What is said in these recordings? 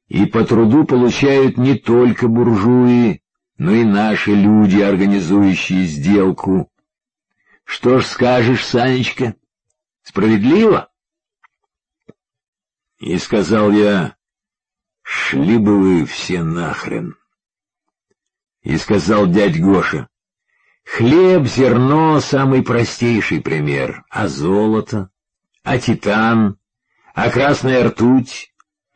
И по труду получают не только буржуи, но и наши люди, организующие сделку. Что ж скажешь, Санечка, справедливо? И сказал я: шли бы вы все нахрен. И сказал дядь Гоша: хлеб, зерно — самый простейший пример, а золото, а титан, а красная ртуть,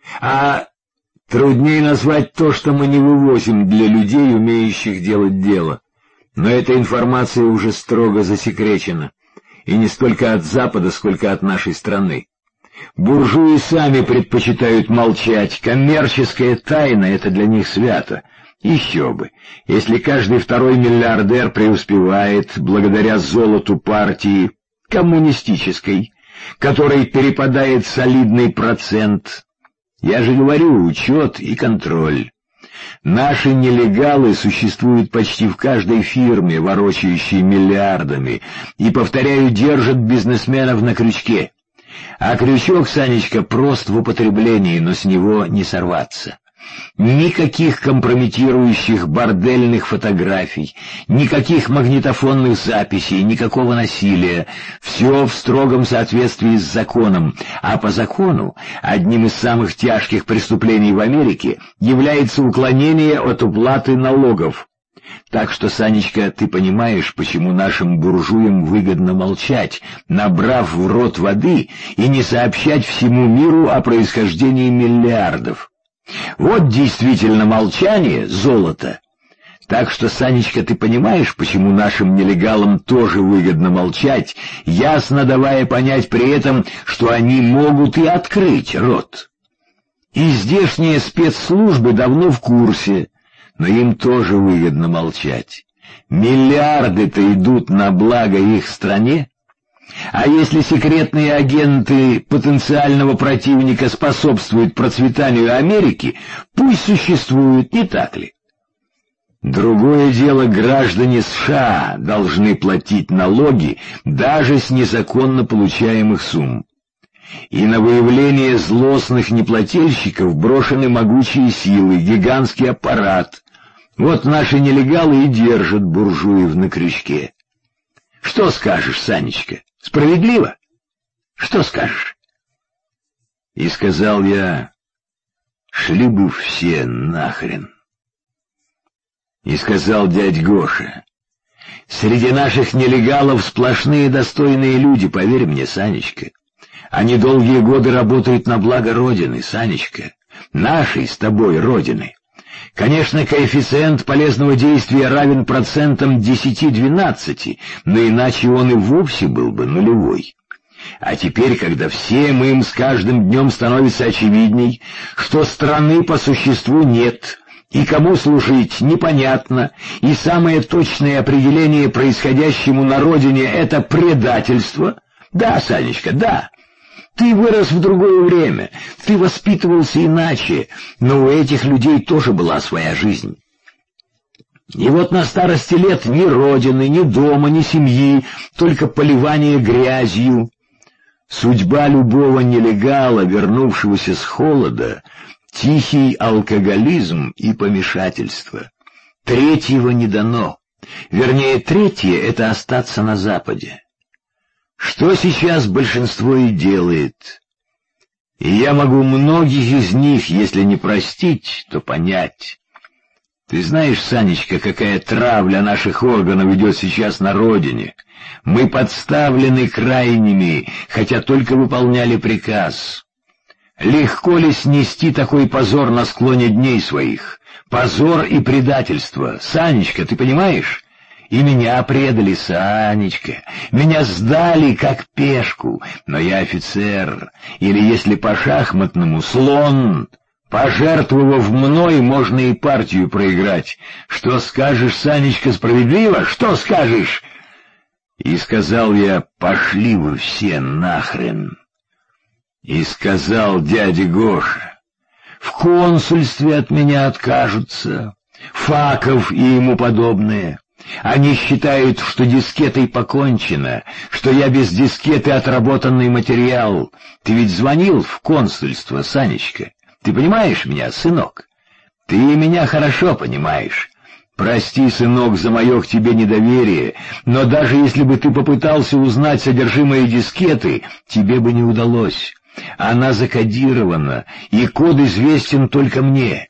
а труднее назвать то, что мы не вывозим для людей, умеющих делать дело. Но эта информация уже строго засекречена, и не столько от Запада, сколько от нашей страны. Буржуи сами предпочитают молчать, коммерческая тайна — это для них свято. Еще бы, если каждый второй миллиардер преуспевает благодаря золоту партии коммунистической, которой перепадает солидный процент. Я же говорю, учет и контроль. Наши нелегалы существуют почти в каждой фирме, ворочающей миллиардами, и, повторяю, держат бизнесменов на крючке. А крючок, Санечка, прост в употреблении, но с него не сорваться. Никаких компрометирующих бордельных фотографий, никаких магнитофонных записей, никакого насилия. Все в строгом соответствии с законом. А по закону одним из самых тяжких преступлений в Америке является уклонение от уплаты налогов. Так что, Санечка, ты понимаешь, почему нашим буржуям выгодно молчать, набрав в рот воды, и не сообщать всему миру о происхождении миллиардов. Вот действительно молчание — золото. Так что, Санечка, ты понимаешь, почему нашим нелегалам тоже выгодно молчать, ясно давая понять при этом, что они могут и открыть рот. И здешние спецслужбы давно в курсе, но им тоже выгодно молчать. Миллиарды-то идут на благо их стране. А если секретные агенты потенциального противника способствуют процветанию Америки, пусть существуют, не так ли? Другое дело, граждане США должны платить налоги даже с незаконно получаемых сумм. И на выявление злостных неплательщиков брошены могучие силы, гигантский аппарат. Вот наши нелегалы и держат буржуев на крючке. Что скажешь, Санечка? Справедливо? Что скажешь? И сказал я: шли бы все нахрен. И сказал дядь Гоша: среди наших нелегалов сплошные достойные люди, поверь мне, Санечка. Они долгие годы работают на благо Родины, Санечка, нашей с тобой Родины. Конечно, коэффициент полезного действия равен процентам 10-12, но иначе он и вовсе был бы нулевой. А теперь, когда всем им с каждым днем становится очевидней, что страны по существу нет, и кому служить непонятно, и самое точное определение происходящему на родине — это предательство. Да, Санечка, да. Ты вырос в другое время, ты воспитывался иначе, но у этих людей тоже была своя жизнь. И вот на старости лет ни родины, ни дома, ни семьи, только поливание грязью. Судьба любого нелегала, вернувшегося с холода, тихий алкоголизм и помешательство. Третьего не дано. Вернее, третье — это остаться на Западе. Что сейчас большинство и делает. И я могу многих из них, если не простить, то понять. Ты знаешь, Санечка, какая травля наших органов идет сейчас на родине. Мы подставлены крайними, хотя только выполняли приказ. Легко ли снести такой позор на склоне дней своих? Позор и предательство. Санечка, ты понимаешь? И меня предали, Санечка, меня сдали как пешку, но я офицер, или, если по-шахматному, слон. Пожертвовав мной, можно и партию проиграть. Что скажешь, Санечка, справедливо? Что скажешь? И сказал я: пошли вы все нахрен. И сказал дядя Гоша: в консульстве от меня откажутся, Факов и ему подобные. Они считают, что дискетой покончено, что я без дискеты отработанный материал. Ты ведь звонил в консульство, Санечка? Ты понимаешь меня, сынок? Ты меня хорошо понимаешь. Прости, сынок, за мое к тебе недоверие, но даже если бы ты попытался узнать содержимое дискеты, тебе бы не удалось. Она закодирована, и код известен только мне.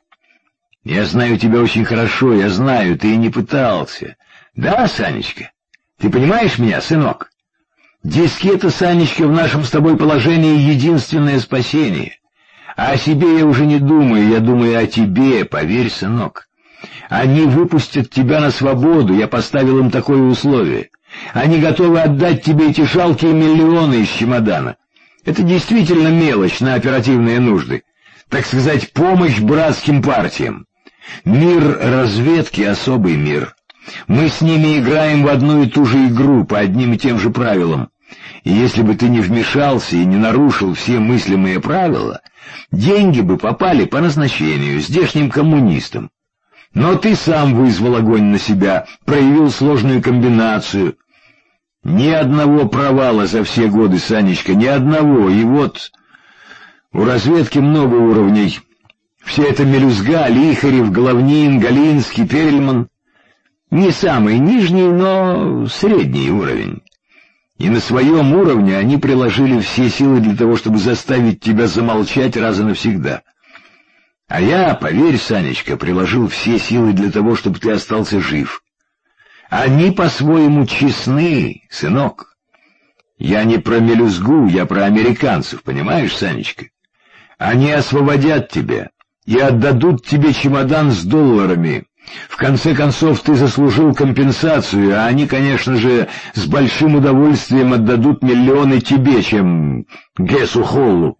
Я знаю тебя очень хорошо, я знаю, ты и не пытался. Да, Санечка? Ты понимаешь меня, сынок? Дискета, Санечка, в нашем с тобой положении единственное спасение. А о себе я уже не думаю, я думаю о тебе, поверь, сынок. Они выпустят тебя на свободу, я поставил им такое условие. Они готовы отдать тебе эти жалкие миллионы из чемодана. Это действительно мелочь на оперативные нужды. Так сказать, помощь братским партиям. Мир разведки — особый мир. Мы с ними играем в одну и ту же игру по одним и тем же правилам. И если бы ты не вмешался и не нарушил все мыслимые правила, деньги бы попали по назначению здешним коммунистам. Но ты сам вызвал огонь на себя, проявил сложную комбинацию. Ни одного провала за все годы, Санечка, ни одного. И вот у разведки много уровней. Все это мелюзга, Лихарев, Головнин, Галинский, Перельман. Не самый нижний, но средний уровень. И на своем уровне они приложили все силы для того, чтобы заставить тебя замолчать раз и навсегда. А я, поверь, Санечка, приложил все силы для того, чтобы ты остался жив. Они по-своему честны, сынок. Я не про мелюзгу, я про американцев, понимаешь, Санечка? Они освободят тебя и отдадут тебе чемодан с долларами. В конце концов, ты заслужил компенсацию, а они, конечно же, с большим удовольствием отдадут миллионы тебе, чем Гессу Холлу.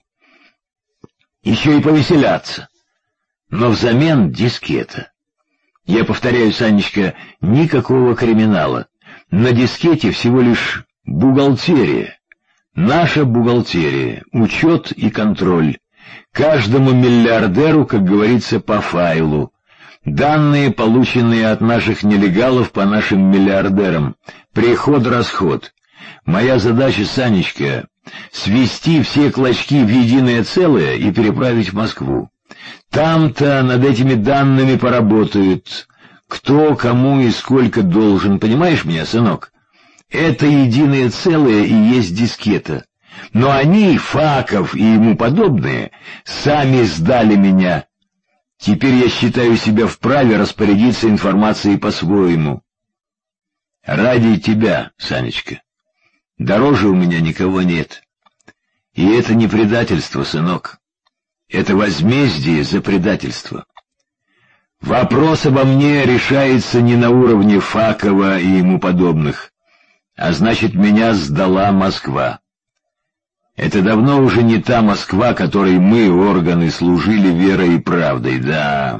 Еще и повеселятся. Но взамен дискета. Я повторяю, Санечка, никакого криминала. На дискете всего лишь бухгалтерия. Наша бухгалтерия, учет и контроль. Каждому миллиардеру, как говорится, по файлу. Данные, полученные от наших нелегалов по нашим миллиардерам. Приход-расход. Моя задача, Санечка, свести все клочки в единое целое и переправить в Москву. Там-то над этими данными поработают. Кто, кому и сколько должен. Понимаешь меня, сынок? Это единое целое и есть дискета. Но они, Факов и ему подобные, сами сдали меня. Теперь я считаю себя вправе распорядиться информацией по-своему. Ради тебя, Санечка. Дороже у меня никого нет. И это не предательство, сынок. Это возмездие за предательство. Вопрос обо мне решается не на уровне Факова и ему подобных, а значит, меня сдала Москва. Это давно уже не та Москва, которой мы, органы, служили верой и правдой, да.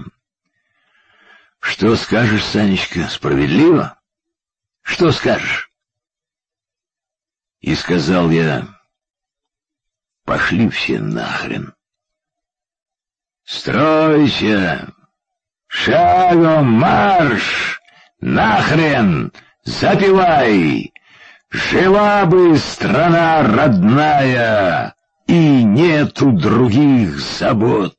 Что скажешь, Санечка, справедливо? Что скажешь? И сказал я: пошли все нахрен. Стройся! Шагом марш! Нахрен! Запивай! Жила бы страна родная, и нету других забот.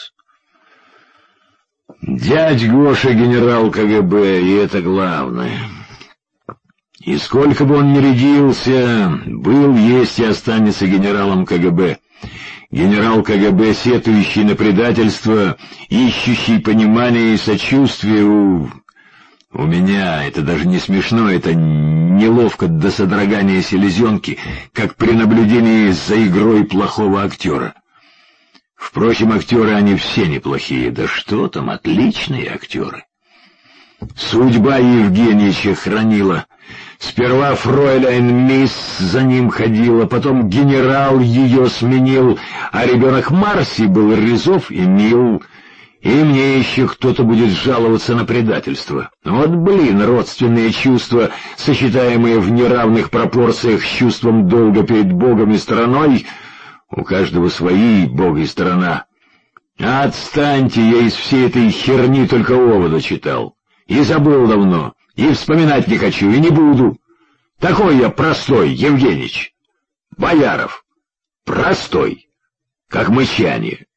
Дядь Гоша генерал КГБ, и это главное. И сколько бы он ни рядился, был, есть и останется генералом КГБ. Генерал КГБ, сетующий на предательство, ищущий понимания и сочувствия у меня. Это даже не смешно, это неловко до содрогания селезенки, как при наблюдении за игрой плохого актера. Впрочем, актеры они все неплохие, да что там, отличные актеры. Судьба Евгеньевича хранила. Сперва фройляйн мисс за ним ходила, потом генерал ее сменил, а ребенок Марси был резов и мил. И мне еще кто-то будет жаловаться на предательство. Вот, блин, родственные чувства, сочетаемые в неравных пропорциях с чувством долга перед Богом и стороной, у каждого свои Бог и сторона. Отстаньте, я из всей этой херни только овода читал. И забыл давно, и вспоминать не хочу, и не буду. Такой я простой, Евгеньич. Бояров. Простой, как мычание.